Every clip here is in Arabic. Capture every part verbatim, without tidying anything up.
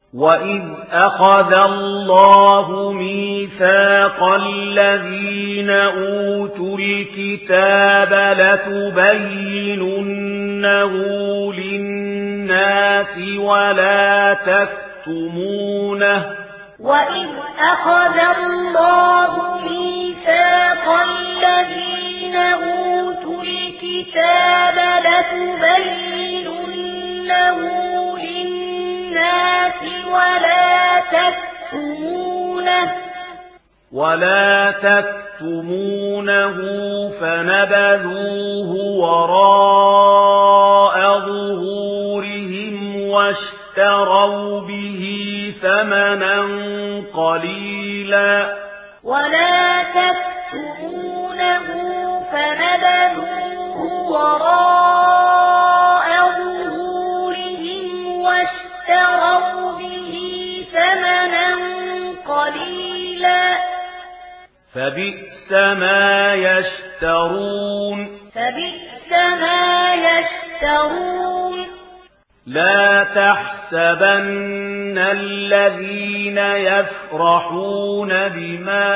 وَإِذْ أَخَذَ اللَّهُ مِيثَاقَ الَّذِينَ أُوتُوا الْكِتَابَ لَتُبَيِّنُنَّهُ لِلنَّاسِ وَلَا تَكْتُمُونَهُ وَإِذْ أَخَذَ اللَّهُ مِيثَاقَ الَّذِينَ أُوتُوا الْكِتَابَ لَتُبَيِّنُنَّهُ لِلنَّاسِ وَلَا تَكْتُمُونَهُ وَلَا تَكْتُمُونَهُ فَنَبَذُوهُ وَرَاءَ ظُهُورِهِمْ وَاشْتَرَوْا بِهِ ثَمَنًا قَلِيلًا وَلَا تَكْتُمُونَهُ فَنَبَذُوهُ وَرَاءَ ظُهُورِهِمْ وَاشْتَرَوْا بِهِ ثَمَنًا قَلِيلًا فَبِئْسَ مَا يَشْتَرُونَ فَبِئْسَ مَا يَشْتَرُونَ لا تحسبن الذين يفرحون بما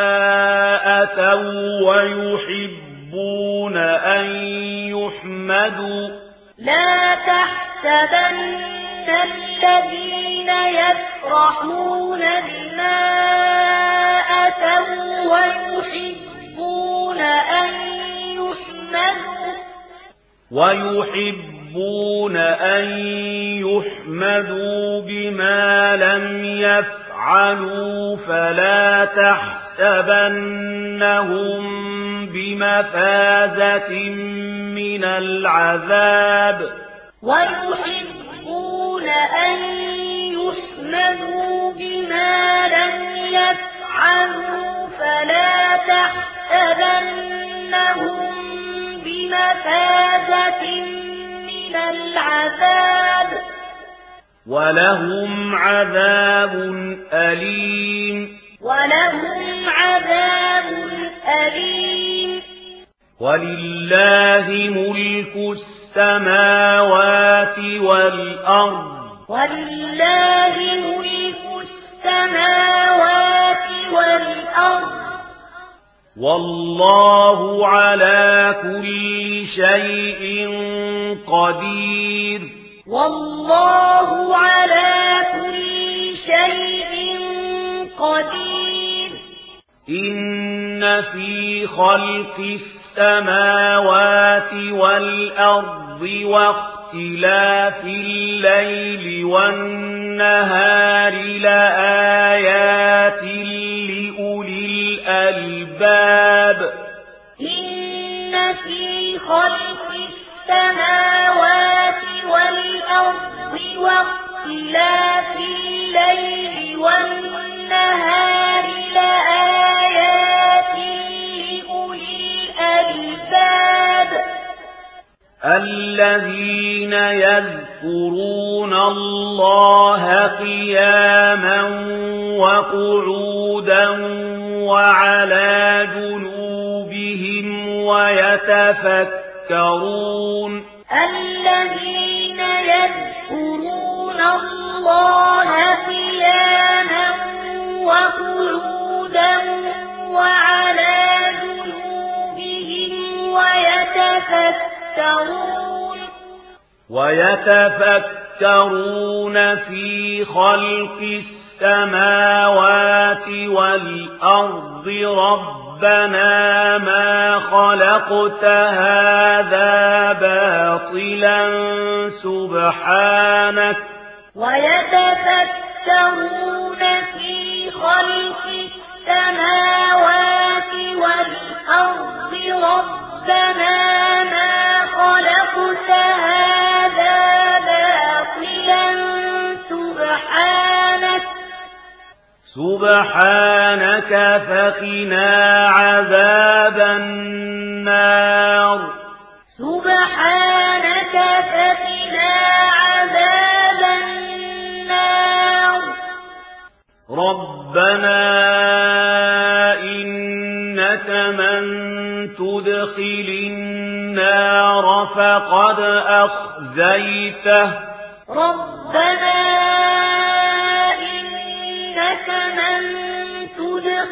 أتوا ويحبون أن يحمدوا لا تحسبن الذين يفرحون بما أتوا ويحبون أن يحمدوا ويحبون أن يحمدوا بما لم يفعلوا فلا تحسبنهم بمفازة من العذاب ويحبون أن يحمدوا بما لم يفعلوا فلا تحسبنهم بمفازة من العذاب ولهم عذاب أليم ولهم عذاب أليم ولله ملك السماوات والأرض ولله ملك السماوات والأرض والله على كل شيء قدير والله على كل شيء قدير إن في خلق السماوات والأرض واختلاف الليل والنهار لآيات لأولي الألباب إن في خلق السماوات والأرض واختلاف الليل والنهار لآيات لأولي الألباب الذين يذكرون الله قياما وقعودا وعلى جنوبهم ويتفكرون الذين يذكرون الله قياما وقعودا وعلى جنوبهم ويتفكرون ويتفكرون في خلق السماوات والأرض ربنا ما خلقت هذا باطلا سبحانك ويتفكرون في خلق السماوات والأرض ربنا ما خلقت هذا باطلا سبحانك سبحانك فقنا عذاب النار سبحانك فقنا عذاب النار ربنا إنك من تدخل النار فقد أخزيته ربنا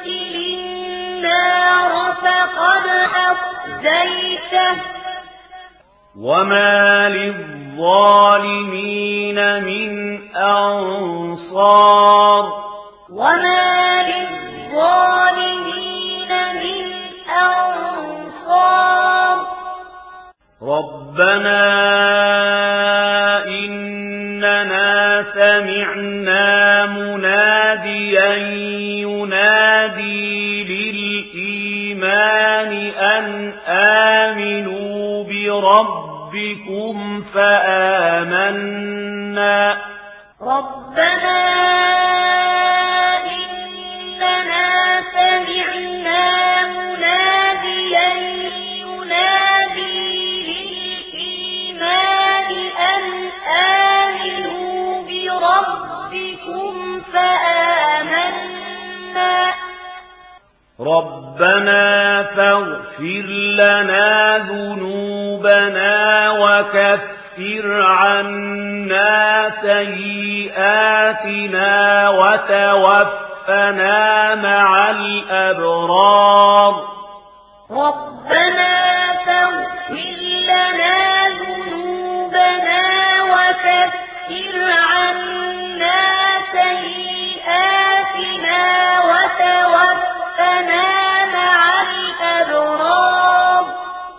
تدخل النار فقد أخزيته وما للظالمين من أنصار وما للظالمين من أنصار ربنا إننا سمعنا مناديا ينادي للإيمان أن آمنوا بربكم فآمنا ربنا إننا سمعنا مناديا ينادي للإيمان أن آمنوا بربكم فآمنا ربنا فاغفر لنا ذنوبنا وكفر عنا سيئاتنا وتوفنا مع الأبرار ربنا فاغفر لنا ذنوبنا وكفر عنا سيئاتنا وتوفنا مع الأبرار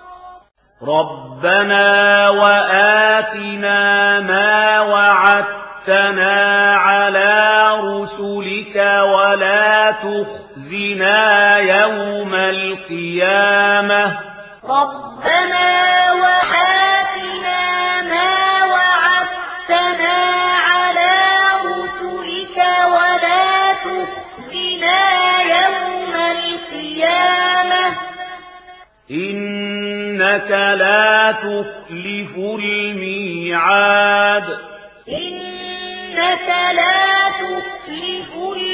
ربنا وآتنا ما وعدتنا على رسلك ولا تخزنا يوم القيامة ربنا وآتنا ما وعدتنا على رسلك ولا تخزنا يوم القيامة إنك لا تخلف الميعاد إنك لا تخلف الميعاد